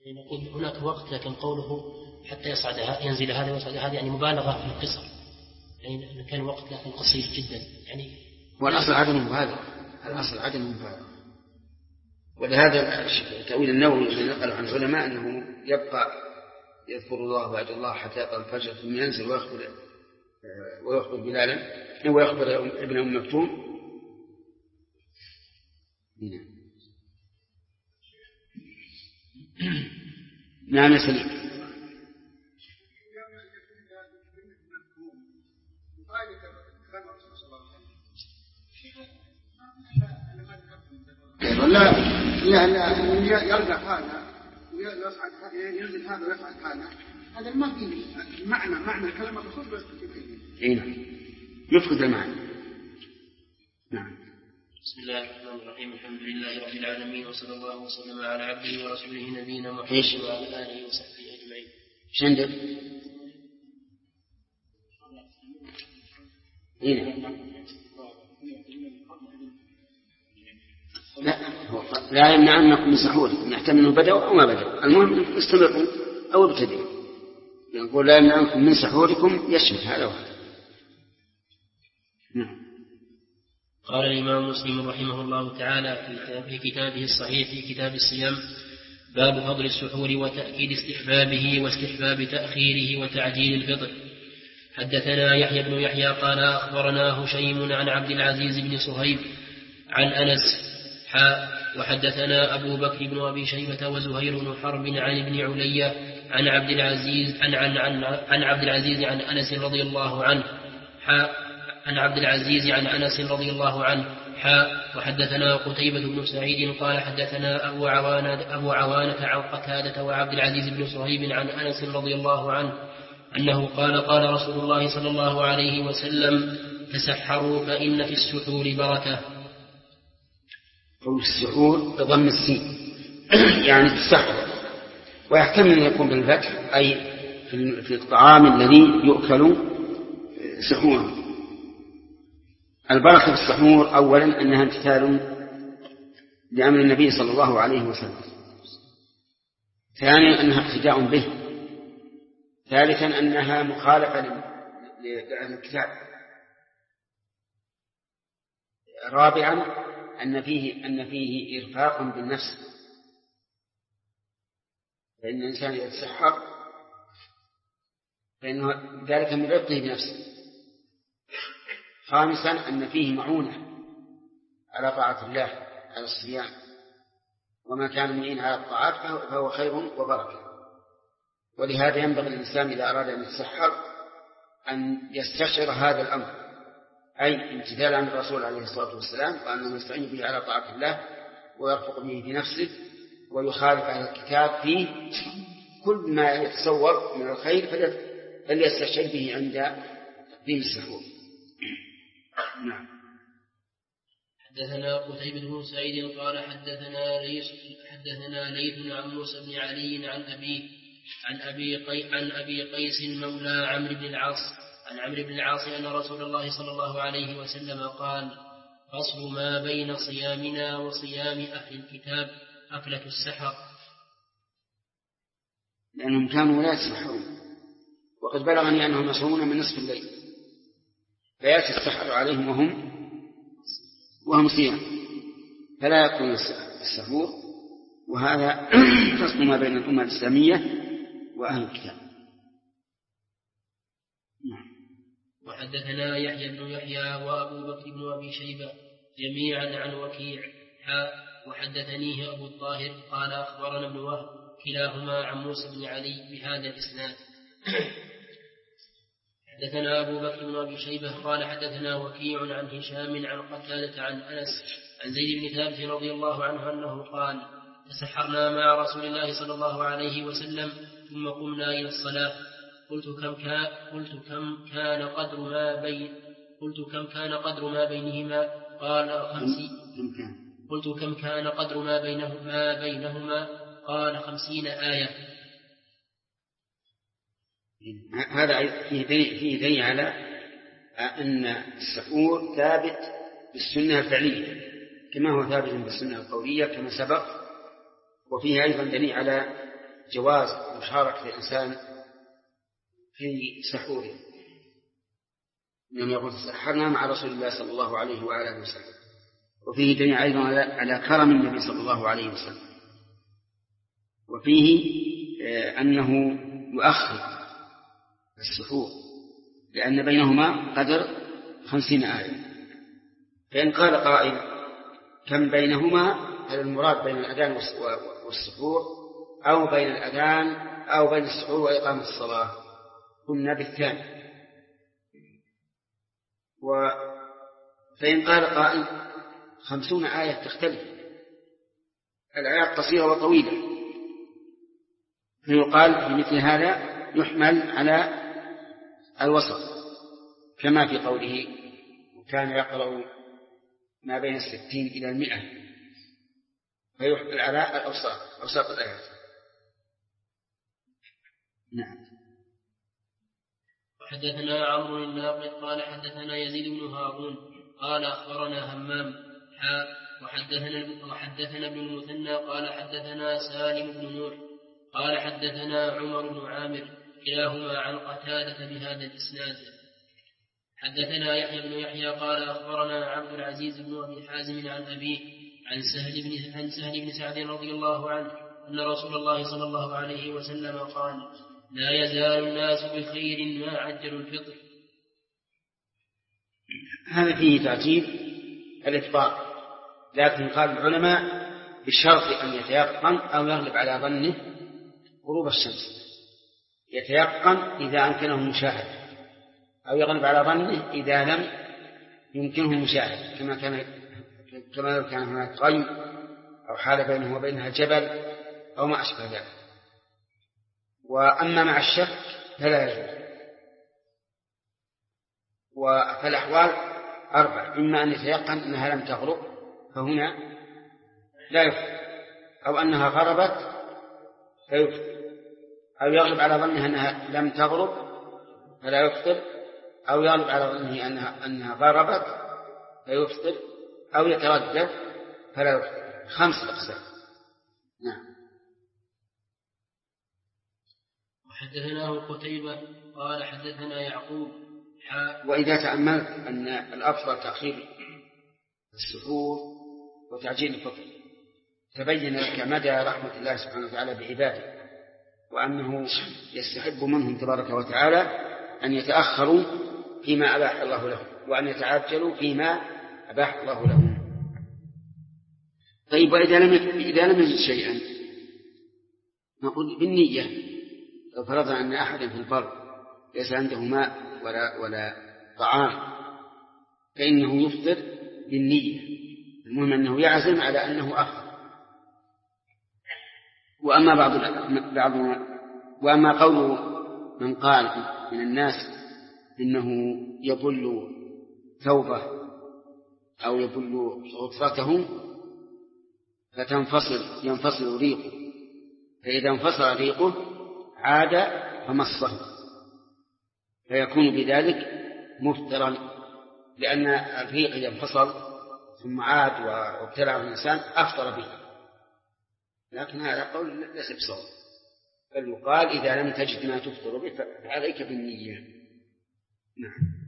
نقول هناك وقت، لكن قوله حتى ينزل هذا ويصعد هذا يعني مبالغة في القصر، يعني كان وقت لكن قصير جدا يعني. والأصل عدم المبالغة، الأصل عدم المبالغة. ولهذا تأويل النووي الذي نقل عن العلماء أنه يبقى يذكر الله بعد الله حتى يطلع الفجر ثم ينزل ويخبر بلالا ويخبر ابن أم مكتوم. نعم يا سليم. لا يرجع هذا ويصعد هذا، ينزل هذا ويصعد هذا، هذا ما فيه معنى الكلام الرسول بس يفقد المعنى. نعم. بسم الله الرحمن الرحيم، الحمد لله رب العالمين، وصلى الله وسلم على عبده ورسوله نبينا محمد وعلى آله وصحبه أجمعين. ايش عندك؟ لا يمنعنكم من سحوركم، يحتمل انه بدأوا او ما بدأوا، المهم استمروا او ابتدئوا. يقول لا يمنعنكم من سحوركم يشمل هذا وهذا. نعم. قال الإمام مسلم رحمه الله تعالى في كتابه الصحيح في كتاب الصيام: باب فضل السحور وتأكيد استحبابه واستحباب تأخيره وتعجيل الفطر. حدثنا يحيى بن يحيى قال أخبرنا هشيم عن عبد العزيز بن صهيب عن أنس وحدثنا أبو بكر بن أبي شيبة وزهير بن حرب عن ابن علية عن عبد العزيز عن عبد العزيز عن أنس رضي الله عنه عن عبد العزيز عن أنس رضي الله عنه وحدثنا قتيبة بن سعيد قال حدثنا أبو عوانة عن قتادة وعبد العزيز بن صهيب عن أنس رضي الله عنه أنه قال رسول الله صلى الله عليه وسلم: تسحروا فإن في السحور بركة. قول السحور بضم السين يعني تسحر، ويحتمل أن يكون بالفتح أي في الطعام الذي يؤكل سحورا. البركة في السحور أولا أنها امتثال لأمر النبي صلى الله عليه وسلم، ثانيا أنها اقتداء به، ثالثا أنها مخالفة لأهل الكتاب، رابعا أن فيه إرفاق بالنفس، فإن الإنسان يتسحر فإنه ذلك من رفقه بنفسه. خامسا أن فيه معونة على طاعة الله على الصيام، وما كان معين على الطاعات فهو خير وبركة. ولهذا ينبغي الإنسان إذا أراد أن يتسحر أن يستشعر هذا الأمر، أي امتثال عن الرسول عليه الصلاة والسلام، وأنه يستعين به على طاعة الله ويرفق به بنفسه ويخالف أهل الكتاب فيه كل ما يتصور من الخير فليستشعر به عند تقديم السحور. نعم. حدثنا قتيبة بن سعيد قال حدثنا ليث عن موسى بن علي عن أبي قيس مولى عمرو بن العاص أن رسول الله صلى الله عليه وسلم قال: فصل ما بين صيامنا وصيام أهل الكتاب أكلة السحر. لأنهم كانوا لا يسحرون، وقد بلغني أنهم يصومون من نصف الليل، فيأتي السحر عليهم وهم صيام، فلا يكون السحور. وهذا فصل ما بين الأمة الإسلامية وأهل الكتاب. وحدثنا يحيى بن يحيى وأبو بكر بن أبي شيبة جميعا عن وكيع وحدثنيه أبو الطاهر قال أخبرنا ابن وهب كلاهما عن موسى بن علي بهذا الإسناد. حدثنا أبو بكر بن أبي شيبة قال حدثنا وكيع عن هشام عن قتادة عن أنس عن زيد بن ثابت رضي الله عنه أنه قال: تسحرنا مع رسول الله صلى الله عليه وسلم ثم قمنا إلى الصلاة. قلت كم كان قدر ما بينهما؟ قال 50. قلت كم كان قدر ما بينهما؟ قال 50 آية. هذا فيه دليل على أن السحور ثابت بالسنة الفعلية كما هو ثابت بالسنة القولية كما سبق، وفيه أيضا دليل على جواز مشاركة الإنسان في سحوره، إنما يقول تسحرنا مع رسول الله صلى الله عليه وآله وسلم. وفيه دليل أيضا على كرم النبي صلى الله عليه وسلم، وفيه أنه يؤخر السحور لأن بينهما قدر 50 آية. فإن قال قائل كم بينهما، هل المراد بين الأذان والسحور أو بين الأذان أو بين السحور وإقامة الصلاة؟ قلنا بالثاني. فإن قال قائل 50 آية تختلف، الآيات قصيرة وطويلة، فيقال في مثل هذا يحمل على الوسط كما في قوله وكان يقرأ ما بين 60 إلى 100، فيحمل على أوساط الآيات. نعم. حدثنا عمرو الناقد قال حدثنا يزيد بن هارون قال أخبرنا همام وحدثنا ابن المثنى قال حدثنا سالم بن نوح قال حدثنا عمر بن عامر كلاهما عن قتادة بهذا الإسناد. حدثنا يحيى بن يحيى قال أخبرنا عبد العزيز بن أبي حازم عن أبيه عن سهل بن سعد رضي الله عنه أن رسول الله صلى الله عليه وسلم قال لا يزال الناس بخير ما عجلوا الفطر. هذا فيه تعجيل الإفطار، لكن قال العلماء بشرط أن يتيقن أو يغلب على ظنه غروب الشمس. يتيقن إذا أمكنه المشاهدة، أو يغلب على ظنه إذا لم يمكنه المشاهدة، كما لو كان هناك غيم أو حال بينه وبينها جبل أو ما أشبه ذلك. وأما مع الشك فلا يجوز. فالأحوال 4: إما أن يتيقن أنها لم تغرب فهنا لا يفطر، أو أنها غربت فيفطر، أو يغلب على ظنها أنها لم تغرب فلا يفطر، أو يغلب على ظنه أنها غربت فيفطر، أو يتردد فلا يفطر. 5 أقسام. نعم. وحدثناه قتيبة قال حدثنا يعقوب وإذا تأملت أن الأفضل تأخير السحور وتعجيل الفطر تبين لك مدى رحمة الله سبحانه وتعالى بعباده، وأنه يستحب منهم تبارك وتعالى أن يتأخروا فيما أباح الله لهم، وأن يتعجلوا فيما أباح الله لهم. طيب، وإذا لم يجد شيئا نقول بالنية. لو فرضنا أن أحدا في البر ليس عنده ماء ولا طعام فإنه يفطر بالنية، المهم أنه يعزم على أنه أفطر. وأما قول من قال من الناس إنه يبل ثوبه أو يبل غفرته ينفصل ريقه، فإذا انفصل ريقه عاد فمصه، فيكون بذلك مفطرا، لأن الريق إذا انفصل ثم عاد وابتلعه الإنسان أفطر به. لكن هذا قول ليس بصواب، بل يقال إذا لم تجد ما تفطر به فعليك بالنية. نعم.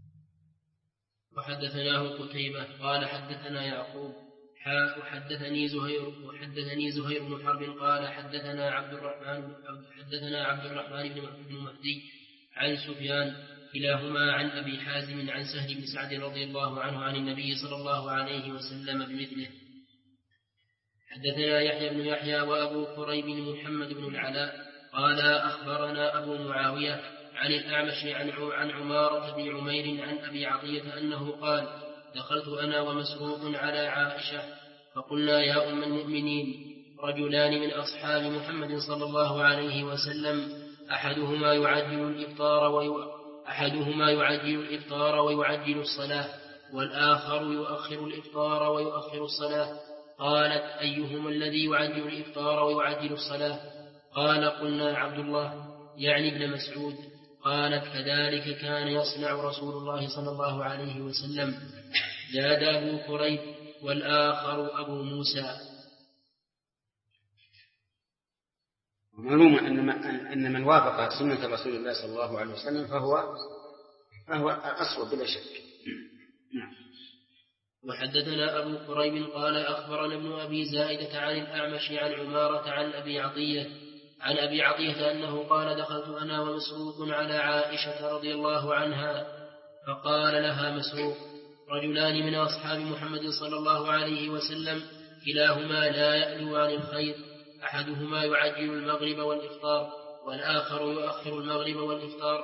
وحدثناه قتيبة قال حدثنا يعقوب وحدثني زهير بن حرب قال حدثنا عبد الرحمن بن مهدي عن سفيان كلاهما عن أبي حازم عن سهل بن سعد رضي الله عنه عن النبي صلى الله عليه وسلم بمثله. حدثنا يحيى بن يحيى وأبو كريب محمد بن العلاء قال أخبرنا أبو معاوية عن الأعمش عن عمارة بن عمير عن أبي عطية أنه قال دخلت أنا ومسروق على عائشة فقلنا يا أم المؤمنين رجلان من أصحاب محمد صلى الله عليه وسلم أحدهما يعجل الإفطار ويعجل الصلاة، والآخر يؤخر الإفطار ويؤخر الصلاة. قالت أيهما الذي يعجل الإفطار ويعجل الصلاة؟ قال قلنا عبد الله يعني ابن مسعود. قالت كذلك كان يصنع رسول الله صلى الله عليه وسلم. زاد أبو كريب والآخر أبو موسى. ومعلوم أن من وافق سنة رسول الله صلى الله عليه وسلم فهو أصوب بلا شك. وحدثنا أبو قريب قال أخبرنا ابن أبي زائدة عن الأعمش عن عمارة عن أبي عطية أنه قال دخلت أنا ومسروق على عائشة رضي الله عنها فقال لها مسروق رجلان من أصحاب محمد صلى الله عليه وسلم كلاهما لا يألو عن الخير أحدهما يعجل المغرب والإفطار والآخر يؤخر المغرب والإفطار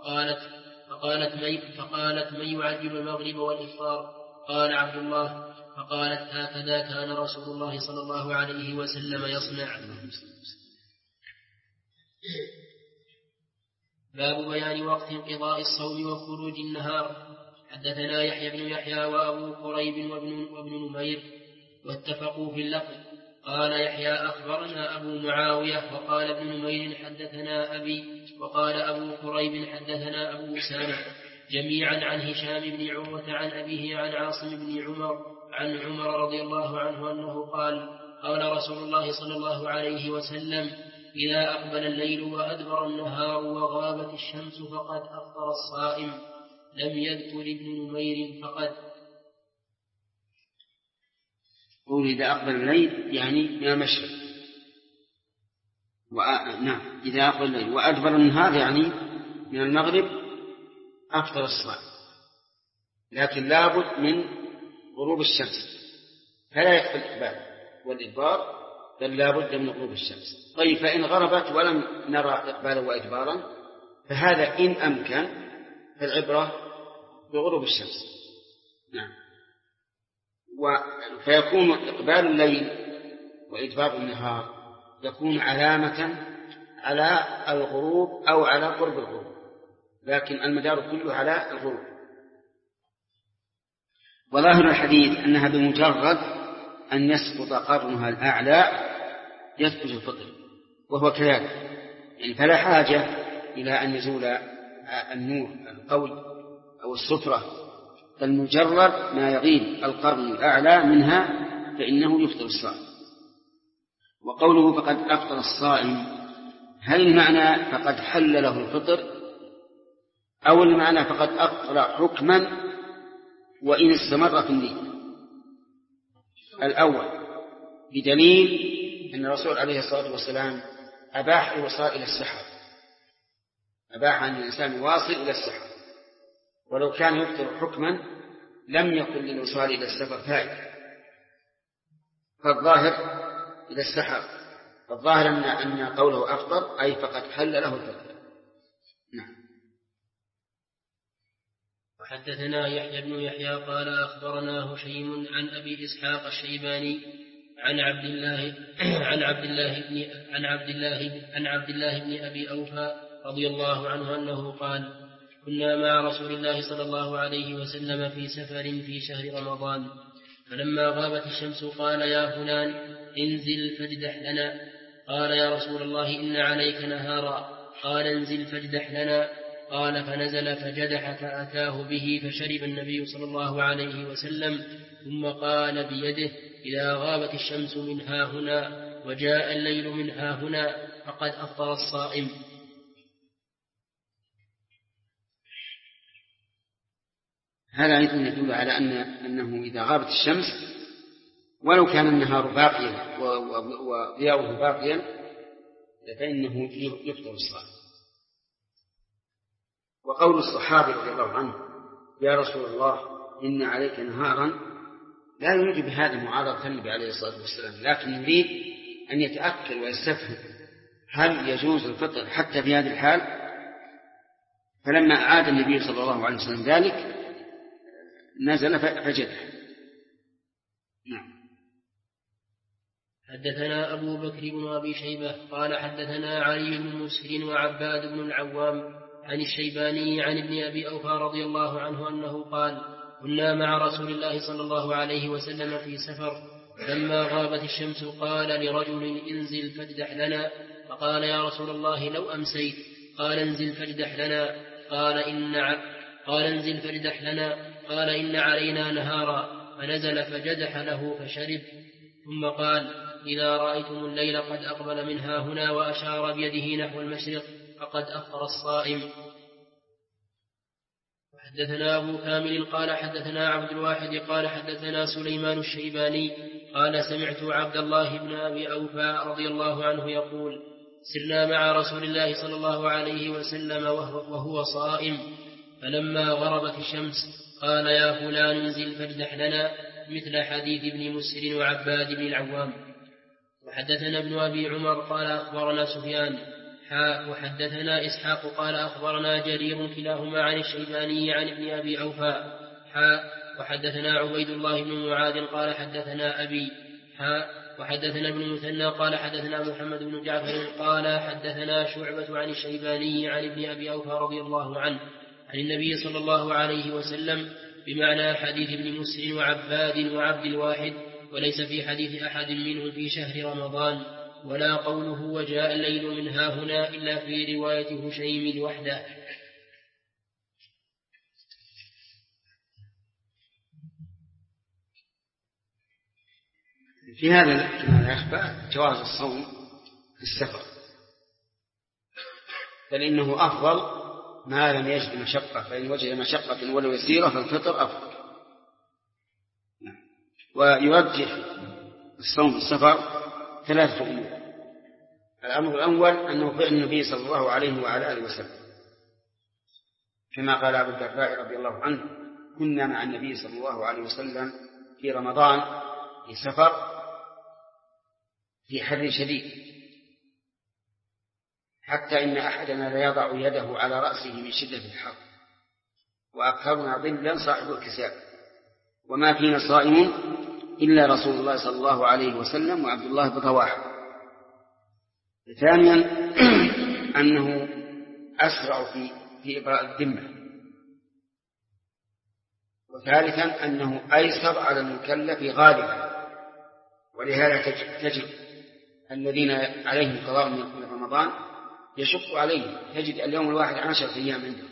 فقالت من يعجل المغرب والإفطار قال عبد الله فقالت هكذا كان رسول الله صلى الله عليه وسلم يصنع. باب بيان وقت انقضاء الصوم وخروج النهار. حدثنا يحيى بن يحيى وأبو قريب وابن نمير واتفقوا في اللفظ. قال يحيى أخبرنا أبو معاوية وقال ابن نمير حدثنا أبي وقال أبو قريب حدثنا أبو أسامة جميعا عن هشام بن عروة عن أبيه عن عاصم بن عن عمر رضي الله عنه أنه قال رسول الله صلى الله عليه وسلم إذا أقبل الليل وأدبر النهار وغابت الشمس فقد أفطر الصائم. لم يذكر ابن نمير فقد. قول إذا أقبل الليل يعني من المشرق نعم إذا أقبل الليل وأدبر النهار يعني من المغرب أفطر الصائم، لكن لابد من غروب الشمس، فلا يكفي الإقبال والإدبار بل لابد من غروب الشمس. طيب فإن غربت ولم نرى إقبالا وإدبارا فهذا إن أمكن فالعبرة بغروب الشمس. نعم. فيكون إقبال الليل وإدبار النهار يكون علامة على الغروب أو على قرب الغروب، لكن المدار كله على الغروب. وظاهر الحديث أنها بمجرد أن يسقط قرنها الأعلى يثبت الفطر، وهو كذلك يعني فلا حاجة إلى أن يزول النور القوي أو السترة، بل مجرد ما يغيب القرن الأعلى منها فإنه يفطر الصائم. وقوله فقد أفطر الصائم هل المعنى فقد حل له الفطر أو المعنى فقد أفطر حكما وإن استمر في النية؟ الأول بدليل أن الرسول عليه الصلاة والسلام أباح الوصال إلى السحر، أباح أن الإنسان يواصل إلى السحر، ولو كان يفطر حكما لم يكن للوصال إلى السفر فائدة، فالظاهر إلى السحر، فالظاهر أن قوله أفطر أي فقد حل له الفطر. نعم. وحدثنا يحيى بن يحيى قال أخبرنا هشيم عن أبي إسحاق الشيباني عن عبد الله بن أبي أوفى رضي الله عنه أنه قال كنا مع رسول الله صلى الله عليه وسلم في سفر في شهر رمضان، فلما غابت الشمس قال يا فلان انزل فاجدح لنا. قال يا رسول الله إن عليك نهارا. قال انزل فاجدح لنا. قال فنزل فجدح فأتاه به فشرب النبي صلى الله عليه وسلم، ثم قال بيده إذا غابت الشمس من ها هنا وجاء الليل من ها هنا فقد أفطر الصائم. هذا أيضا يدل على أنه إذا غابت الشمس ولو كان النهار باقيا وضياؤه باقيا فإنه يفطر الصائم. وقول الصحابي رضي الله عنه يا رسول الله إن عليك نهارا لا يريد بهذا معارضة النبي عليه الصلاة والسلام، لكن يريد أن يتأكد ويستفهم هل يجوز الفطر حتى في هذه الحال. فلما أعاد النبي صلى الله عليه وسلم ذلك نزل فجدح. نعم. حدثنا أبو بكر بن أبي شيبة قال حدثنا علي بن مسهر وعباد بن العوام عن الشيباني عن ابن أبي أوفى رضي الله عنه أنه قال كنا مع رسول الله صلى الله عليه وسلم في سفر، لما غابت الشمس قال لرجل انزل فاجدح لنا. فقال يا رسول الله لو أمسيت. قال انزل فاجدح لنا. قال انزل فاجدح لنا. قال إن علينا نهارا. فنزل فجدح له فشرب، ثم قال: إذا رأيتم الليل قد أقبل منها هنا، وأشار بيده نحو المشرق، فقد أفطر الصائم. حدثنا أبو كامل قال حدثنا عبد الواحد قال حدثنا سليمان الشيباني قال سمعت عبد الله بن أبي أوفى رضي الله عنه يقول: سرنا مع رسول الله صلى الله عليه وسلم وهو صائم، فلما غربت الشمس قال: يا فلان انزل فاجدح لنا، مثل حديث ابن مسر وعباد بن العوام. وحدثنا ابن أبي عمر قال أخبرنا سفيان وحدثنا إسحاق قال أخبرنا جرير كلاهما عن الشيباني عن ابن أبي أوفى وحدثنا عبيد الله بن معاذ قال حدثنا أبي وحدثنا ابن مثنى قال حدثنا محمد بن جعفر قال حدثنا شعبة عن الشيباني عن ابن أبي أوفى رضي الله عنه عن النبي صلى الله عليه وسلم بمعنى حديث ابن مسر وعباد وعبد الواحد، وليس في حديث أحد منهم في شهر رمضان، ولا قوله وجاء الليل من ها هنا إلا في رواية هشيم وحده. في هذا كما يخفى جواز الصوم في السفر، بل إنه أفضل ما لم يجد مشقة، فإن وجد مشقة ولو يسيرة فالفطر أفضل. ويرجح الصوم في السفر ثلاثة أمور. الأمر الأول أنه فعل النبي صلى الله عليه وعلى آله وسلم، كما قال أبو الدرداء رضي الله عنه: كنا مع النبي صلى الله عليه وسلم في رمضان في سفر في حر شديد، حتى إن أحدنا ليضع يده على رأسه من شدة الحر، وأكثرنا ظلا صاحب الكساء، وما فينا صائم إلا رسول الله صلى الله عليه وسلم وعبد الله بن رواحة. ثانيا أنه أسرع في إبراء الذمة. وثالثا أنه أيسر على المكلف غالبا، ولهذا تجد الذين عليهم قضاء من رمضان يشق عليهم، تجد اليوم الواحد 10 أيام عنده.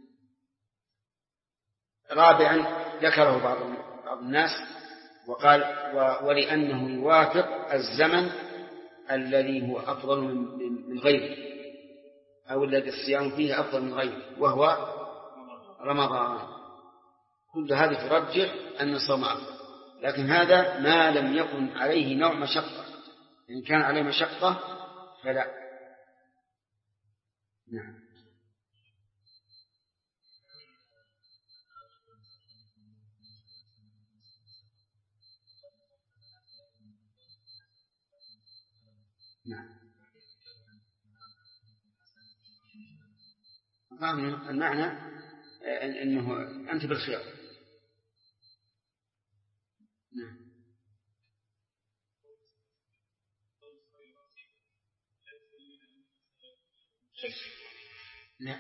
رابعا ذكره بعض الناس وقال: ولأنه يوافق الزمن الذي هو أفضل من غيره، أو الذي الصيام فيه أفضل من غيره، وهو رمضان. كل هذه ترجح أن الصوم أفضل، لكن هذا ما لم يكن عليه نوع مشقة. إن كان عليه مشقة فلا. نعم. نعم. المعنى أنه أنت بالخير. نعم. لا،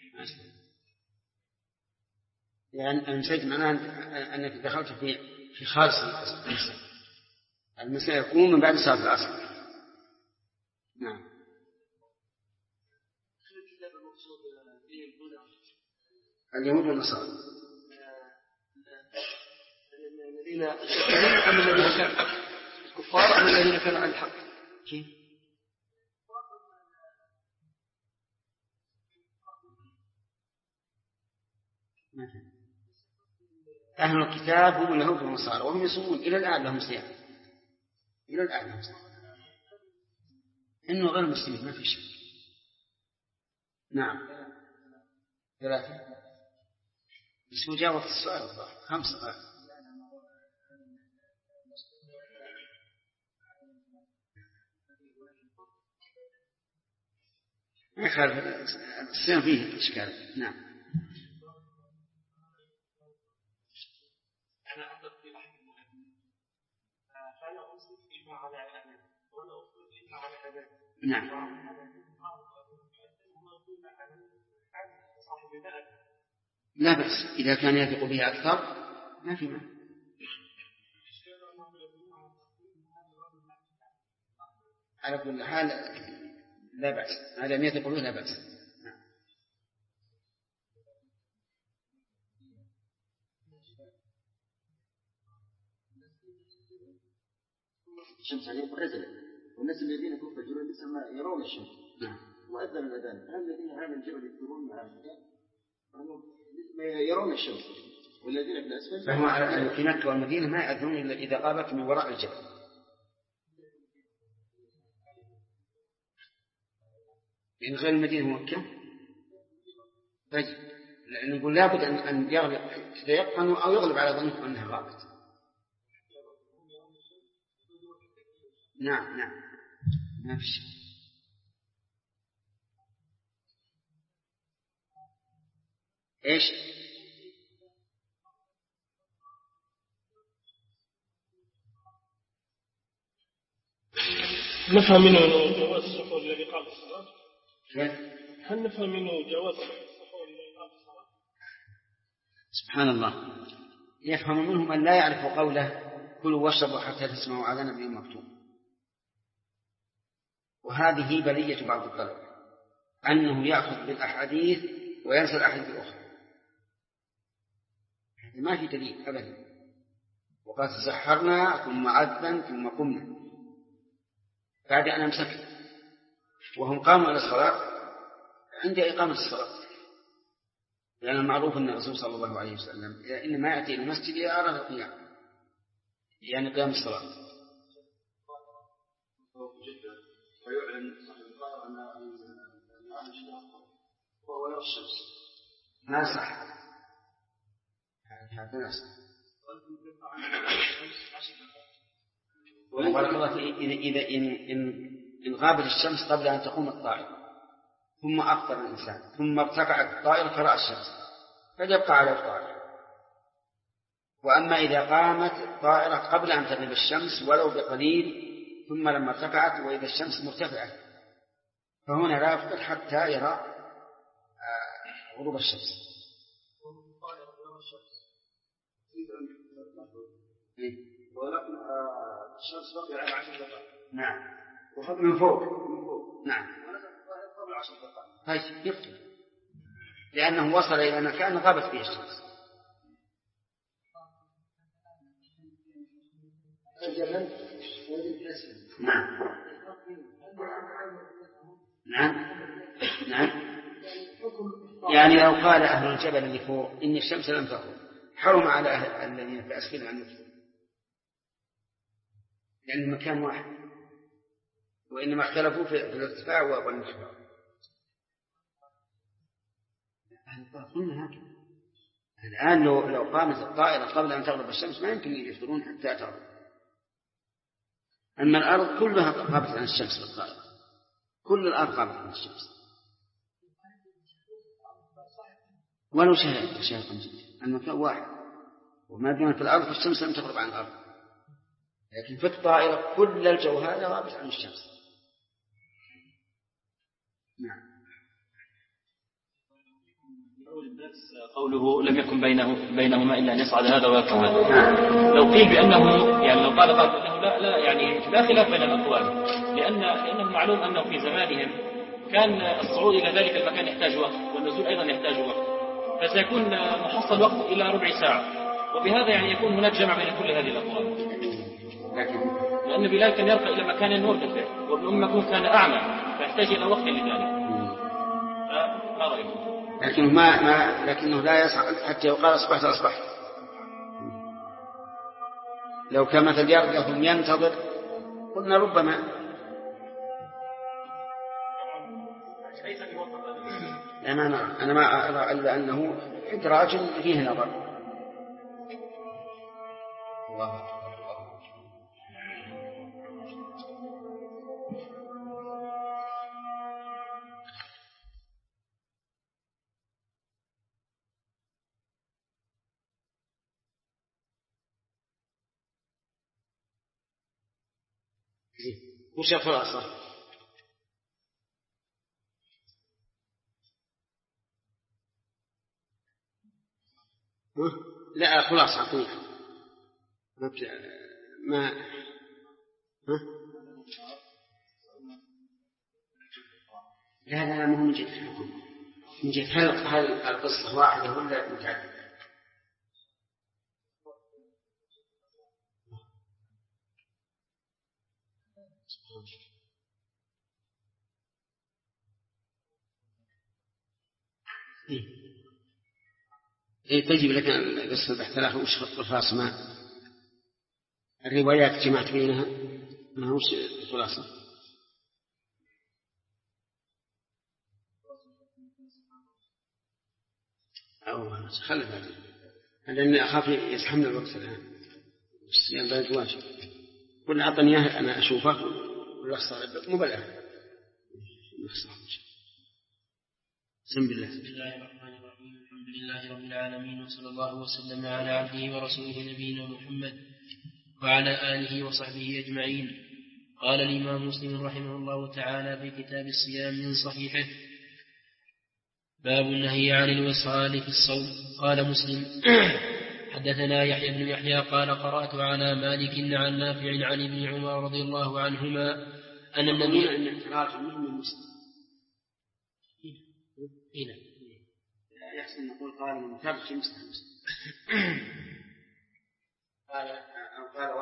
يعني أمسيت معناه أنك دخلت في خالص المساء يكون من بعد صلاة العصر. نعم. اليهود والنصارى الذين أم الذين كانوا الكفار أم الذين كانوا على الحق؟ كيف؟ أهل الكتاب هم اليهود والنصارى، وهم يصومون إلى الآن لهم صيام، إلى الآن لهم صيام، إنه غير مسلمين ما في شيء. نعم. 3 بس هو جاء وقت السؤال 5. ما يخالف الصيام فيه إشكال. نعم. نعم. لا بأس إذا كان يثق به أكثر ما في معنى. على كل حال لا بأس، ما لم يثق به لا بأس. الشمس عليهم نزلت، والناس الذين فوق الجبل يرون الشمس. نعم. وأذن الأذان، هل الذين على الجبل يذكرون مع يرون الشمس، والذين في الأسفل فهو في مكة والمدينة ما يأذنون إلا إذا غابت من وراء الجبل. إن غير المدينة ومكة طيب نقول لابد أن يغلب تتيقن أو يغلب على ظنه أنها غابت. نعم ما في شيء. إيش؟ نفهم منه جواز السحور الذي قام الصلاة. هل نفهم منه جواز السحور الذي قام الصلاة؟ سبحان الله، يفهم منه من لا يعرف قوله كلوا واشربوا حتى تسمعوا أذان نبي مكتوب. وهذه بلية بعض الطلبة أنه يأخذ بالأحاديث وينسى الأحاديث الأخرى. ما في دليل أبدا. وقد تسحرنا ثم عذبا ثم قمنا بعد أن أمسكنا، وهم قاموا إلى الصلاة عند إقامة الصلاة، لأن المعروف أن الرسول صلى الله عليه وسلم إنما يأتي إلى المسجد إذا أراد القيام، يعني قيام الصلاة. ويعلن صاحب القرار أن وهو يرى الشمس. ما صح هذا ناس. وبارك الله إذا إن غابت الشمس قبل أن تقوم الطائرة ثم أفطر الإنسان ثم ارتفعت الطائرة فرأى الشمس فيبقى على الطائرة. وأما إذا قامت الطائرة قبل أن تغيب الشمس ولو بقليل ثم لما ارتفعت وإذا الشمس مرتفعة فهنا لا يفطر حتى يرى غروب الشمس. ولكن الشمس بقي على 10 دقائق. نعم من فوق. نعم قبل 10 دقائق. طيب يفطر لأنه وصل إلى مكان غابت فيه الشمس. نعم يعني لو قال أهل الجبل اللي فوق إن الشمس لم تغرب حرم على أهل الذين في أسفل أن يفطروا، لأن المكان واحد، وإنما اختلفوا في الارتفاع والانخفاض. قلنا هكذا. الآن لو قامت الطائرة قبل أن تغرب الشمس ما يمكن يفطرون حتى تغرب. أما الأرض كلها غابت عن الشمس بالطائرة، كل الأرض غابت عن الشمس ولو شهقا جدا. المكان واحد، وما دام في الأرض فالشمس لم تغرب عن الأرض، لكن في الطائرة كل الجو هذا غابت عن الشمس. نعم. قوله لم يكن بينهما إلا أن يصعد هذا ويركب هذا. لو قيل بأنه يعني لو قال أنه لا يعني لا خلاف بين الأقوال، لأنه معلوم أنه في زمانهم كان الصعود إلى ذلك المكان يحتاج وقت، والنزول أيضا يحتاج وقت، فسيكون محصل وقت إلى ربع ساعة، وبهذا يعني يكون هناك جمع بين كل هذه الأقوال. لأن بلال كان يرقى إلى مكان مرتفع، وابن أم مكتوم كان أعمى فيحتاج إلى وقت لذلك. ما رأيكم؟ لكنه لا يصعد حتى يقال أصبحت. لو كان مثل يرقى ثم ينتظر قلنا ربما. أنا ما أرى إلا أنه إدراج فيه نظر. الله. وش الخلاصة؟ لا خلاصة حقيقة ما لا مو من جهة الحكم، من جهة هل القصة واحدة ولا متعددة؟ تجيب لك بس البحث له وش خط الفاصل ما الروايات جمعت بينها ما هوش الخلاصة. أو خلي بعدين لأني أخاف يزحمنا الوقت الآن الصيام بلد واجب. قل أعطني إياه أنا أشوفه والأخصار مو بالآن. بسم الله. بسم الله الرحمن الرحيم. الحمد لله رب العالمين وصلى الله وسلم على عبده ورسوله نبينا محمد وعلى آله وصحبه أجمعين. قال الإمام مسلم رحمه الله تعالى في كتاب الصيام من صحيحه: باب النهي عن الوصال في الصوم. قال مسلم: حدثنا يحيى بن يحيى قال: قرأت على مالك عن نافع عن ابن عمر رضي الله عنهما أن النبي هنا يحسن نقول قال من متابعة مسلم قال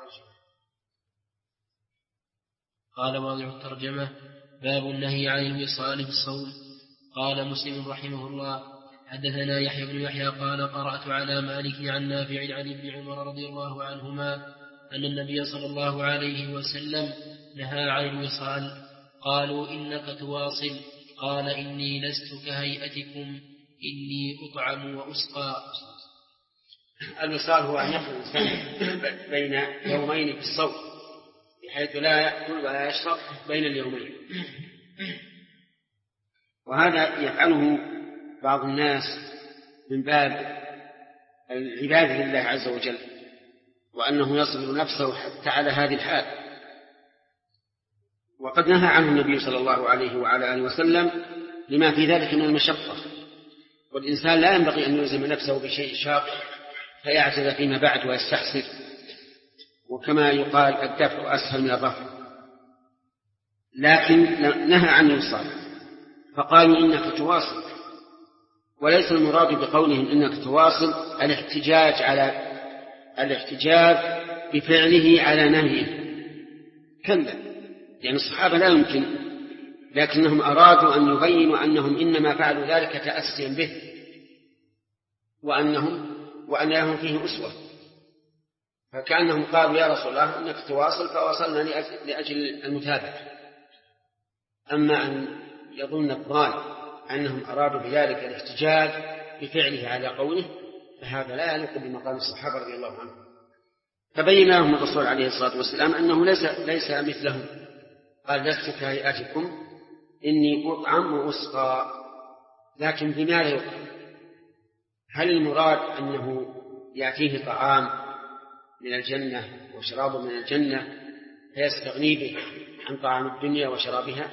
واضع الترجمة: باب النهي عن الوصال في الصوم. قال مسلم رحمه الله: حدثنا يحيى بن يحيى قال: قرأت على مالك عن نافع عن ابن عمر رضي الله عنهما أن النبي صلى الله عليه وسلم نهى عن الوصال. قالوا: إنك تواصل. قال: إني لست كهيئتكم، إني أطعم وأسقى. الوصال هو أن يخرج الإنسان بين يومين في الصوم بحيث لا يأكل ولا يشرب بين اليومين، وهذا يفعله بعض الناس من باب العبادة لله عز وجل، وأنه يصبر نفسه حتى على هذه الحال. وقد نهى عنه النبي صلى الله عليه وعلى آله وسلم لما في ذلك من المشقة، والإنسان لا ينبغي أن يلزم نفسه بشيء شاق فيعجز فيما بعد ويستحسر، وكما يقال الدفع أسهل من الرفع. لكن نهى عن الوصال فقالوا: إنك تواصل. وليس المراد بقولهم إنك تواصل الاحتجاج بفعله على نهيه، كلا، يعني الصحابة لا يمكن، لكنهم أرادوا أن يبينوا أنهم إنما فعلوا ذلك تأسيا به، وأن لهم فيه أسوة. فكأنهم قالوا: يا رسول الله إنك تواصل فواصلنا لأجل المتابعة. أما أن يظن الظان أنهم أرادوا بذلك الاحتجاج بفعله على قوله فهذا لا يليق بمقام الصحابة رضي الله عنهم. فبين لهم الرسول عليه الصلاة والسلام أنه ليس مثلهم. قال: لست كهيئتكم، إني أطعم وأسقى. لكن بماذا يطعم؟ هل المراد أنه يأتيه طعام من الجنة وشراب من الجنة فيستغني به عن طعام الدنيا وشرابها؟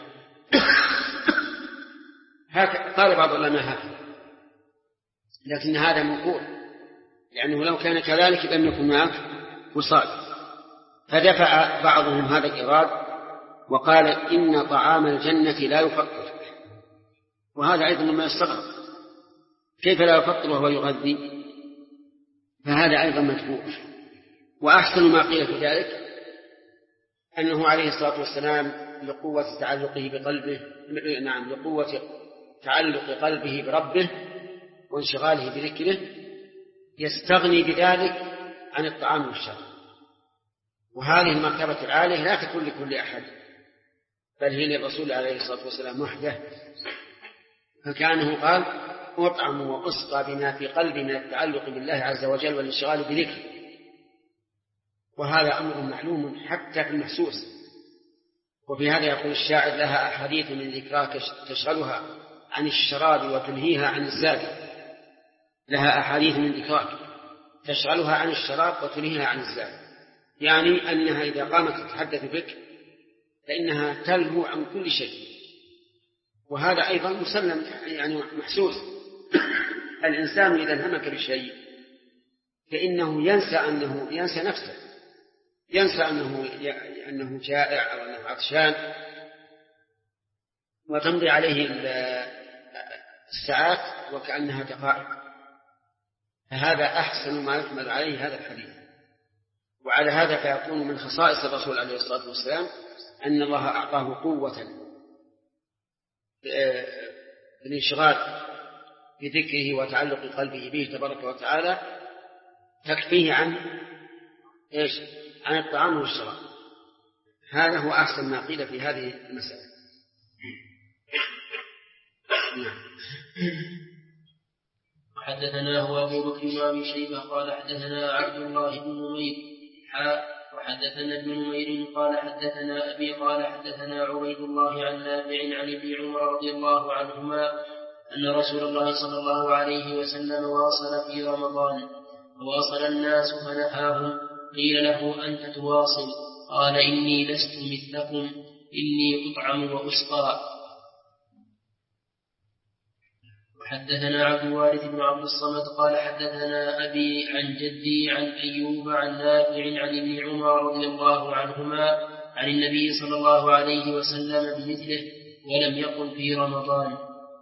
قال بعض العلماء هكذا، لكن هذا منقول، لأنه لو كان كذلك لم يكن معك وصال. فدفع بعضهم هذا الإراد وقال: إن طعام الجنة لا يفطر. وهذا أيضا ما يستغرب، كيف لا يفطر وهو يغذي؟ فهذا أيضا مدفوع. وأحسن ما قيل في ذلك أنه عليه الصلاة والسلام لقوة تعلق قلبه بربه وانشغاله بذكره يستغني بذلك عن الطعام والشراب. وهذه المرتبة العالية لا تكون لكل أحد، بل هي للرسول عليه الصلاة والسلام وحده. فكأنه قال: أطعم وأسقى بما في قلبي من التعلق بالله عز وجل والانشغال بذكره. وهذا أمر معلوم حتى في المحسوس. وفي هذا يقول الشاعر: لها أحاديث من ذكراك تشغلها عن الشراب وتنهيها عن الزاد. لها أحاديث من ذكراك تشغلها عن الشراب وتنهيها عن الزاد، يعني أنها إذا قامت تتحدث بك فإنها تلهو عن كل شيء. وهذا أيضا مسلم، يعني محسوس. الإنسان إذا انهمك بشيء فإنه ينسى نفسه، ينسى أنه جائع أو أنه عطشان، وتمضي عليه الساعات وكأنها دقائق. فهذا أحسن ما يحمل عليه هذا الحديث. وعلى هذا فيكون من خصائص الرسول عليه الصلاة والسلام أن الله أعطاه قوة بالانشغال بذكره وتعلق قلبه به تبارك وتعالى تكفيه عن الطعام والشراب. هذا هو أحسن ما قيل في هذه المسألة. حدثنا هو أبو بكر بن أبي شيبة قال حدثنا عبد الله بن نمير وحدثنا ابن نمير قال حدثنا أبي قال حدثنا عبيد الله عن نافع عن ابن عمر رضي الله عنهما أن رسول الله صلى الله عليه وسلم واصل في رمضان وواصل الناس فنهاهم. قيل له أنت تواصل؟ قال إني لست مثلكم إني أطعم وأسقى. حدثنا عبد الوارث بن عبد الصمد قال حدثنا أبي عن جدي عن أيوب عن نافع عن ابن عمر رضي الله عنهما عن النبي صلى الله عليه وسلم بمثله ولم يقل في رمضان.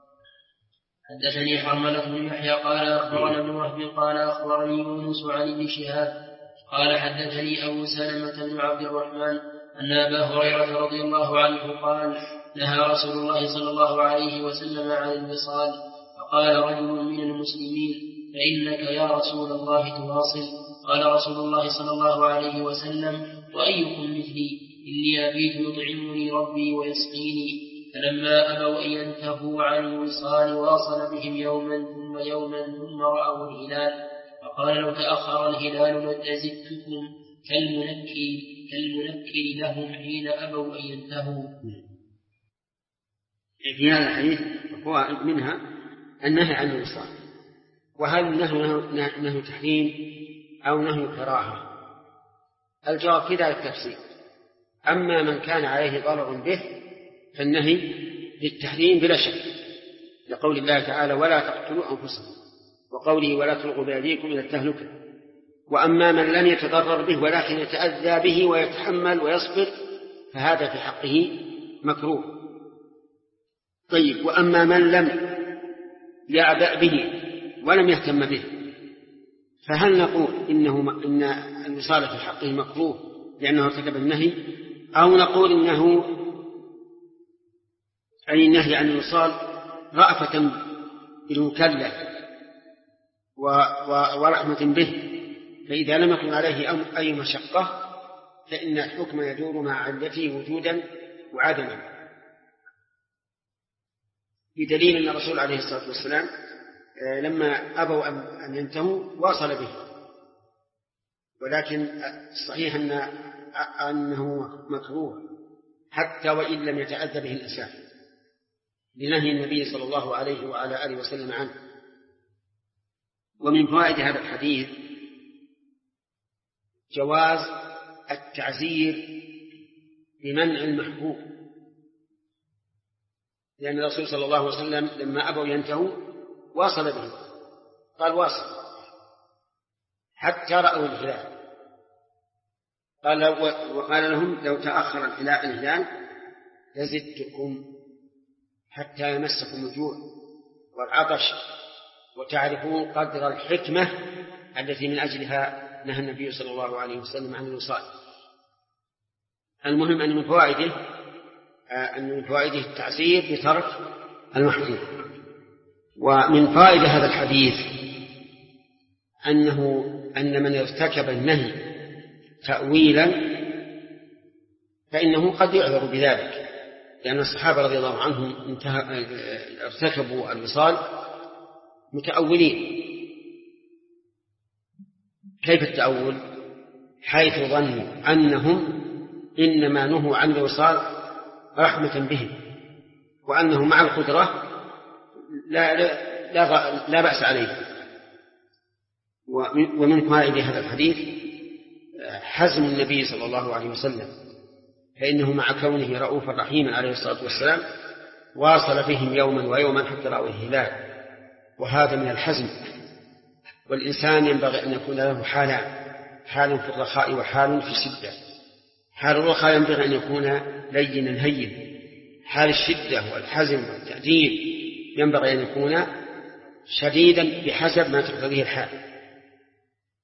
حدثني حرملة بن يحيى قال أخبرنا ابن وهب قال أخبرني يونس عن ابن شهاب قال حدثني أبو سلمة بن عبد الرحمن أن أبا هريرة رضي الله عنه قال نهى رسول الله صلى الله عليه وسلم عن الوصال. فقال رجل من المسلمين فإنك يا رسول الله تواصل؟ قال رسول الله صلى الله عليه وسلم وأيكم مثلي إني أبيت يطعمني ربي ويسقيني. فلما أبوا أن ينتهوا عن الوصال واصل بهم يوما ثم رأوا الهلال فقال لو تأخر الهلال لزدتكم كالمنكر لهم حين أبوا أن ينتهوا. في هذا الحديث فوائد منها النهي عن الوصال. وهل نهي تحريم أو نهي كراهة؟ الجواب في ذلك تفسير. أما من كان عليه ضرر به فالنهي للتحريم بلا شك لقول الله تعالى ولا تقتلوا أنفسكم وقوله ولا تلقوا بأيديكم إلى التهلكة. وأما من لم يتضرر به ولكن يتأذى به ويتحمل ويصبر فهذا في حقه مكروه. طيب وأما من لم يعبأ به ولم يهتم به فهل نقول إن الوصال في حقه مكروه لأنه ارتكب النهي أو نقول إنه أي النهي عن الوصال رأفة بالمكلف ورحمة به فإذا لم يكن عليه أي مشقة فإن الحكم يدور مع علته وجودا وعدما بدليل أن الرسول عليه الصلاة والسلام لما أبوا أن ينتهوا واصل به. ولكن الصحيح أنه مكروه حتى وإن لم يتأذى به الإنسان لنهي النبي صلى الله عليه وعلى آله وسلم عنه. ومن فوائد هذا الحديث جواز التعزير بمنع المحبوب لأن الرسول صلى الله عليه وسلم لما أبوا ينتهوا واصل به قال واصل حتى رأوا الهلال وقال لهم لو تأخر الهلال لزدتكم حتى يمسكم الجوع والعطش وتعرفون قدر الحكمة التي من أجلها نهى النبي صلى الله عليه وسلم عن الوصال. المهم أن من فوائده التعزير بترك المحظور. ومن فائدة هذا الحديث أن من ارتكب النهي تأويلا فإنه قد يعذر بذلك لأن الصحابة رضي الله عنهم ارتكبوا الوصال متأولين. كيف التأول؟ حيث ظنوا أنهم إنما نهوا عن الوصال رحمة بهم وأنه مع القدرة لا بأس عليه. ومن فائدة هذا الحديث حزم النبي صلى الله عليه وسلم فإنه مع كونه رؤوفا رحيما عليه الصلاة والسلام واصل بهم يوما ويوما حتى رأوا الهلال وهذا من الحزم. والإنسان ينبغي أن يكون له حال في الرخاء وحال في الشدة. حال الرخاء ينبغي أن يكون لينا هين حال الشدة والحزم والتأديب ينبغي أن يكون شديدا بحسب ما تقتضيه الحال.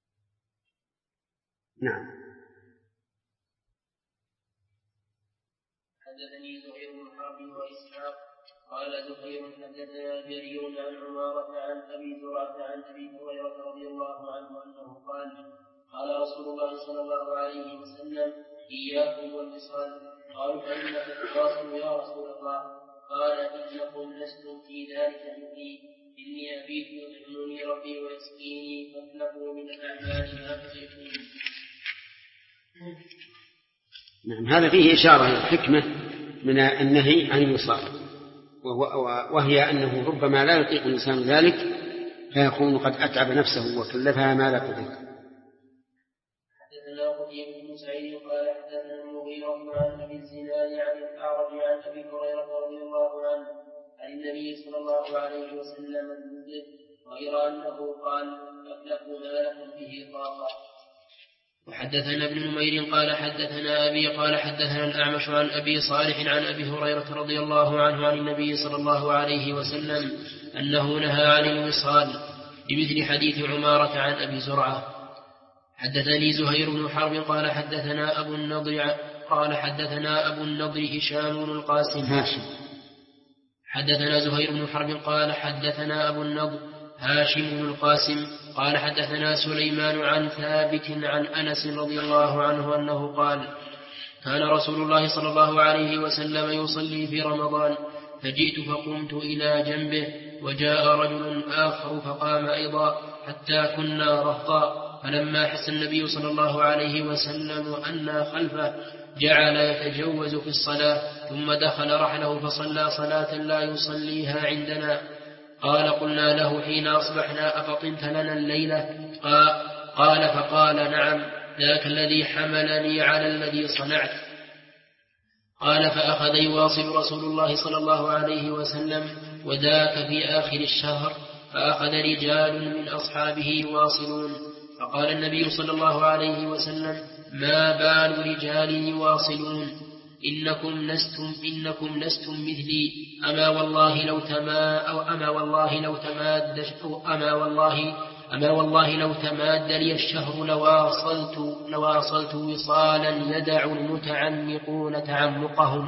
نعم. حدثني زهير بن حرب وإسحاق قال زهير حدثنا جرير عن عمارة عن أبي زرعة عن أبي هريرة رضي الله عنه أنه قال قال رسول الله صلى الله عليه وسلم إياكم والوصال قالوا فإنك تواصل يا رسول الله قال إنكم لستم في ذلك مثلي إني أبيت يطعمني ربي ويسقيني فاتلقوا من الأعمال ما تطيقون. نعم هذا فيه إشارة إلى الحكمة من النهي عن الوصال وهي أنه ربما لا يطيق الإنسان ذلك فيكون قد أتعب نفسه وكلفها ما لا تطيق. حدثنا قتيبة بن سعيد قال حدثنا المغيرة عن أبي الزناد عن الأعرج عن أبي هريرة رضي الله عنه عن النبي صلى الله عليه وسلم المنزل غير أنه قال أتلقوا ما لكم به طاقة. وحدثنا ابن نمير قال حدثنا أبي قال حدثنا الأعمش عن أبي صالح عن أبي هريرة رضي الله عنه عن النبي صلى الله عليه وسلم أنه نهى عن الوصال بمثل حديث عمارة عن أبي زرعة. حدثني زهير بن حرب قال حدثنا أبو النضر هشام بن القاسم حدثنا زهير بن حرب قال حدثنا أبو النضر هاشم بن القاسم قال حدثنا سليمان عن ثابت عن أنس رضي الله عنه أنه قال كان رسول الله صلى الله عليه وسلم يصلي في رمضان فجئت فقمت إلى جنبه وجاء رجل آخر فقام أيضا حتى كنا رهطا فلما حس النبي صلى الله عليه وسلم أنا خلفه جعل يتجوز في الصلاة ثم دخل رحله فصلى صلاة لا يصليها عندنا. قال قلنا له حين أصبحنا أفطنت لنا الليلة؟ قال فقال نعم ذاك الذي حملني على الذي صنعت. قال فأخذ يواصل رسول الله صلى الله عليه وسلم وذاك في آخر الشهر فأخذ رجال من أصحابه يواصلون فقال النبي صلى الله عليه وسلم ما بال رجال يواصلون إنكم لستم مثلي أما والله لو تماد لي الشهر لواصلت وصالا يدع المتعمقون تعمقهم.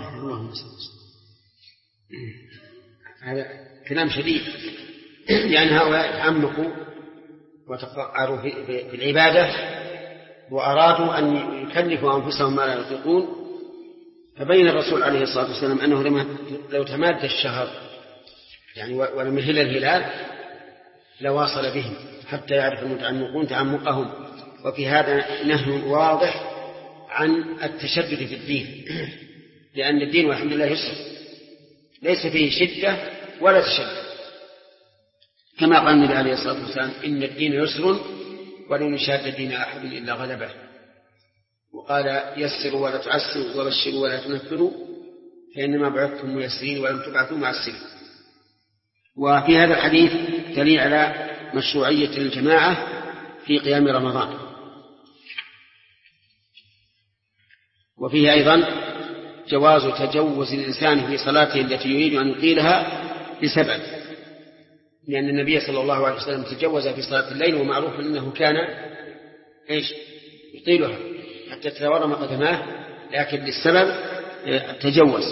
هذا كلام شديد لأن هؤلاء تعمقوا وتفعلوا في العبادة وأرادوا أن يكلفوا أنفسهم ما لا يطيقون فبين الرسول عليه الصلاة والسلام أنه لو تماد الشهر يعني ولم يهل الهلال لواصل بهم حتى يعرف المتعمقون تعمقهم. وفي هذا نهي واضح عن التشدد في الدين لأن الدين والحمد لله يسر ليس فيه شدة ولا تشدد كما قال النبي عليه الصلاة والسلام إن الدين يسر ولن يشاد الدين أحد إلا غلبه. وقال يسروا ولا تعسروا وبشروا ولا تنفروا فإنما بعثتم ميسرين ولم تبعثوا معسرين. وفي هذا الحديث دليل على مشروعية الجماعة في قيام رمضان. وفيه أيضا جواز تجوز الإنسان في صلاته التي يريد أن يطيلها لسبب لأن النبي صلى الله عليه وسلم تجوز في صلاة الليل ومعروف أنه كان يطيلها حتى تتورم قدماه لكن للسبب تجوز.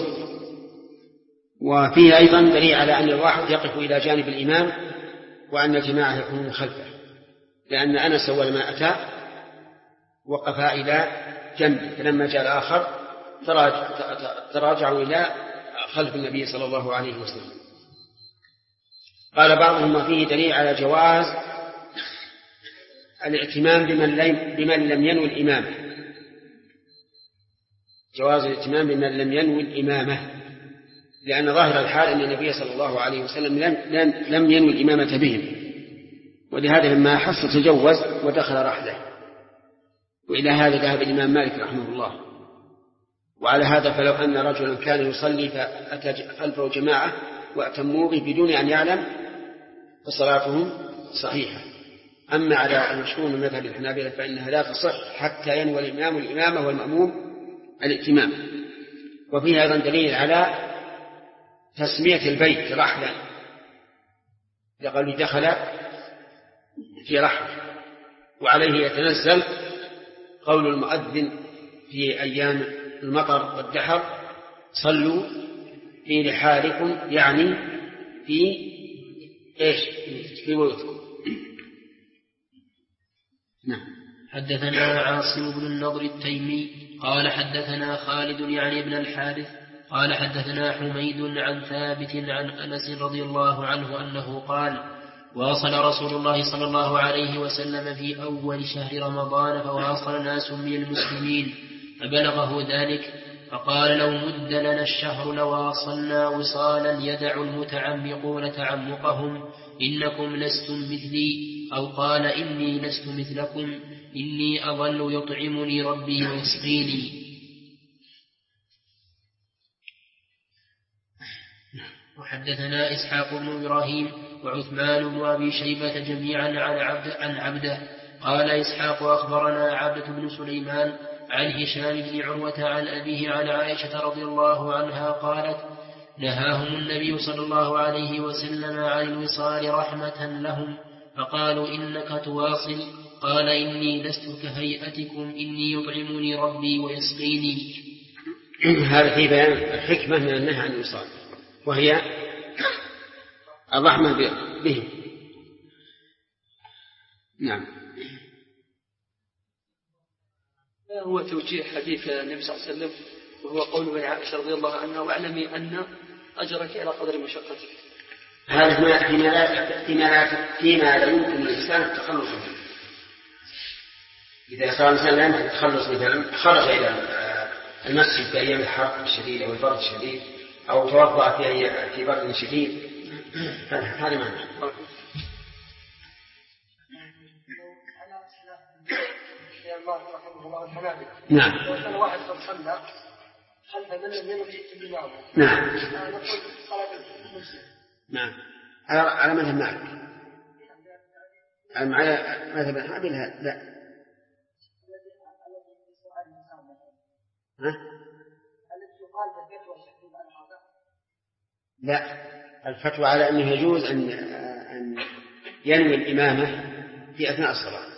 وفيه أيضا دليل على أن الواحد يقف إلى جانب الإمام وأن الجماعة يكونون خلفه لأن أنس أول ما أتى وقف إلى جنبه فلما جاء الآخر تراجعوا إلى خلف النبي صلى الله عليه وسلم. قال بعضهم وفيه دليل على جواز الائتمام بمن لم ينوي الإمامة جواز الائتمام بمن لم ينوي الإمامة لأن ظاهر الحال أن النبي صلى الله عليه وسلم لم ينوي الإمامة بهم ولهذا لما حس تجوز ودخل رحله. وإلى هذا ذهب الإمام مالك رحمه الله. وعلى هذا فلو أن رجلا كان يصلي فأتى خلفه جماعة وأتموا به بدون أن يعلم فصلاتهم صحيحة. أما على المشهور من مذهب الحنابلة فإنها لا تصح حتى ينوي الإمام الإمامة والمأموم الائتمام. وفيه أيضا دليل على تسمية البيت رحلا لقد دخل في رحل وعليه يتنزل قول المؤذن في أيام المطر والدحر صلوا في رحالكم يعني في إيش؟ في بيوتكم. نعم. حدثنا عاصم بن النضر التيمي قال حدثنا خالد يعني ابن الحارث قال حدثنا حميد عن ثابت عن أنس رضي الله عنه أنه قال واصل رسول الله صلى الله عليه وسلم في أول شهر رمضان فواصل ناس من المسلمين فبلغه ذلك فقال لو مد لنا الشهر لواصلنا وصالا يدع المتعمقون تعمقهم إنكم لستم مثلي أو قال إني لست مثلكم إني أظل يطعمني ربي ويسقيني. وحدثنا إسحاق بن إبراهيم وعثمان بن أبي شيبة جميعا عن عبده قال إسحاق أخبرنا عبدة بن سليمان عن هشام بن عروة عن أبيه عن عائشة رضي الله عنها قالت نهاهم النبي صلى الله عليه وسلم عن الوصال رحمة لهم فقالوا إنك تواصل قال إني لست كهيئتكم إني يطعمني ربي ويسقيني. هذا في بيان الحكمة من النهي عن الوصال وهي الرحمة به. نعم. هو توجيه حديث النبي صلى الله عليه وسلم وهو قول عائشة رضي الله عنها واعلمي أن أجرك على قدر مشقتك. هذا فيما لا يمكن الإنسان التخلص منه. إذا صار الإنسان لا يمكن التخلص مثلا خرج إلى المسجد في أيام الحر الشديد أو البرد الشديد أو توضأ في برد شديد هذا معنى. نعم. وكان واحد قد صلى خلف من لم ينجي الإمام. نعم. نقول صلاة المسلم. نعم. على مذهب مالك. على مذهب الحنابلة لا. لا الفتوى على أنه يجوز أن ينوي الإمامة في أثناء الصلاة.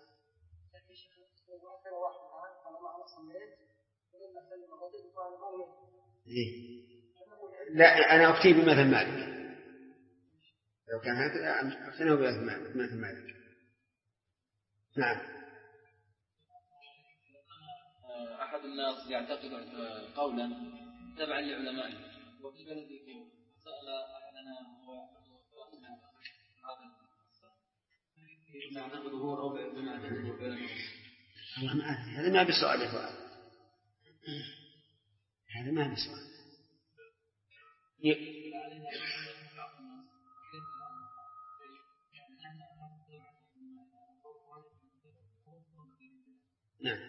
لا أنا أفتي بمذهب مالك لو كان هكذا أفتنه بمذهب مالك. نعم. أحد الناس يعتقد قولا تبعا لعلمائه وفي بلده سأل أحدنا هو نعتقد ظهور أو هذا ما بسؤال يا فؤاد. هذا ما بسؤال. نعم.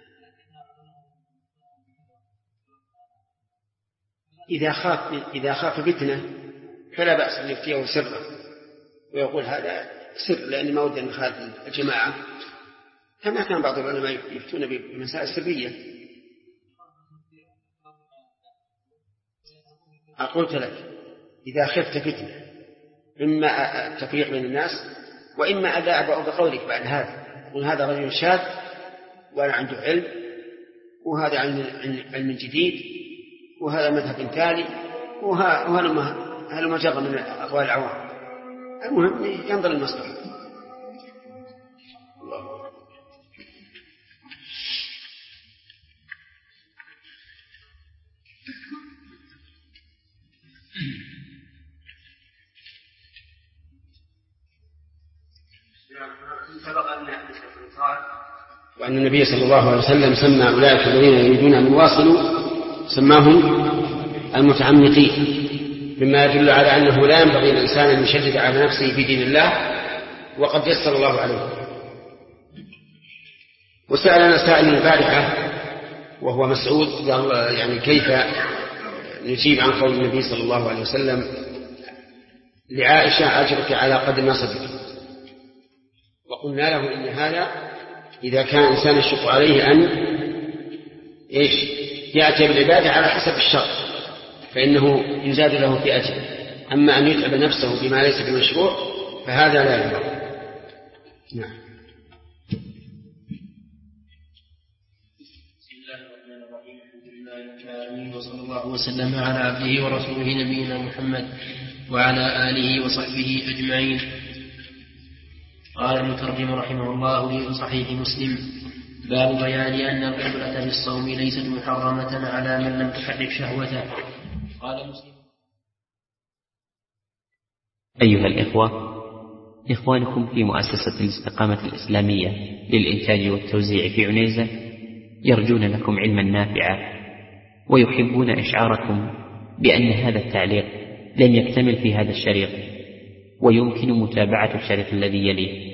إذا خاف فتنة فلا بأس أن يفتيه سرا ويقول هذا سر لأن ما ودنا نخالف الجماعة كما كان بعض العلماء يفتون بمسائل سرية. قلت لك إذا خفت فتنة إما التفريق بين الناس وإما أداء بقولك بعد هذا يقول هذا رجل شاذ وأنا عنده علم وهذا علم جديد وهذا مذهب تالي وهذا مجرد من أقوال العوام. المهم ينظر المصلحة. وأن النبي صلى الله عليه وسلم سمى أولئك الذين يريدون أن يواصلوا سماهم المتعمقين مما يدل على أنه لا ينبغي للإنسان أن يشدد على نفسه في دين الله وقد يسر الله عليه. وسألنا سائل البارحة وهو مسعود قال يعني كيف نجيب عن قول النبي صلى الله عليه وسلم لعائشة أجرك على قدر ما صدق. وقلنا له إن هذا إذا كان إنسان يشق عليه أن يأتي بالعبادة على حسب الشرط فإنه يزاد له في أجر. أما أن يتعب نفسه بما ليس بمشروع فهذا لا ينبغي. نعم. بسم الله الرحمن الرحيم. الحمد لله رب العالمين العالمين، وصلى الله وسلم على عبده ورسوله نبينا محمد وعلى آله وصحبه أجمعين. قال المترجم رحمه الله في صحيح مسلم: باب بيان أن القبلة في الصوم ليست محرمة على من لم تحرك شهوته. قال مسلم: أيها الإخوة، إخوانكم في مؤسسة الاستقامة الإسلامية للإنتاج والتوزيع في عنيزة يرجون لكم علما نافعا، ويحبون إشعاركم بأن هذا التعليق لم يكتمل في هذا الشريط، ويمكن متابعة الشريط الذي يليه.